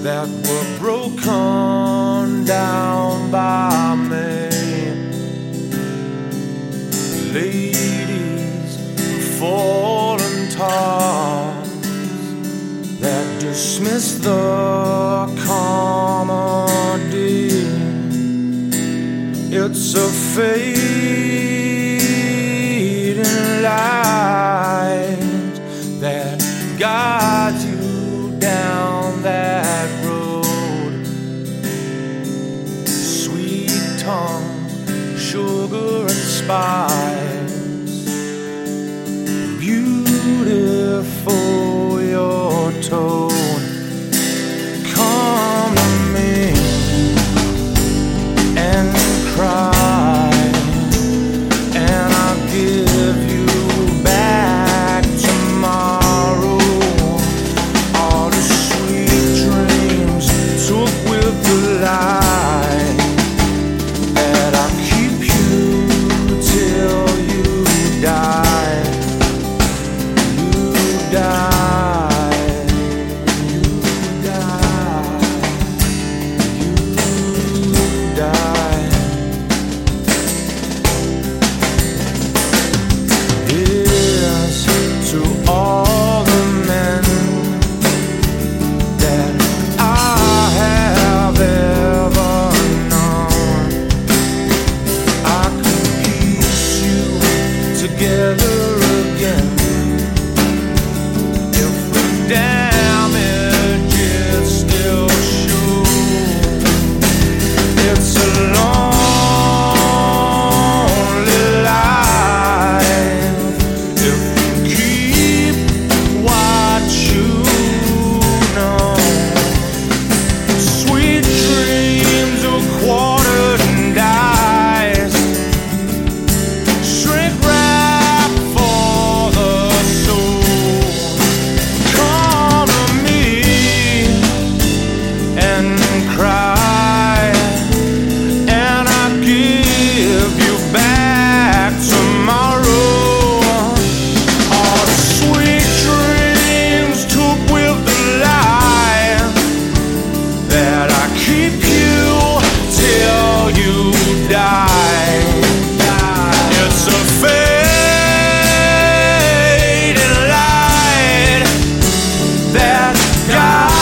that were broken down by me. Ladies and fallen tops that dismiss the comedy. It's a fading light that guides you down that road. Sweet tongue, sugar and spice, beautiful your tone. Come to me and cry, and I'll give you back tomorrow all the sweet dreams took with the light that I'll keep you till you die. You die. You die. You die. Yes, to all the men that I have ever known, I could piece you together again if the damage is still shown. It's a lonely life if you keep what you know. Sweet dreams are quartered and diced, shrink wrap for the soul. Come to me and cry, and I'll give you back tomorrow all the sweet dreams took with the light that I keep you till you die. It's a fading light that God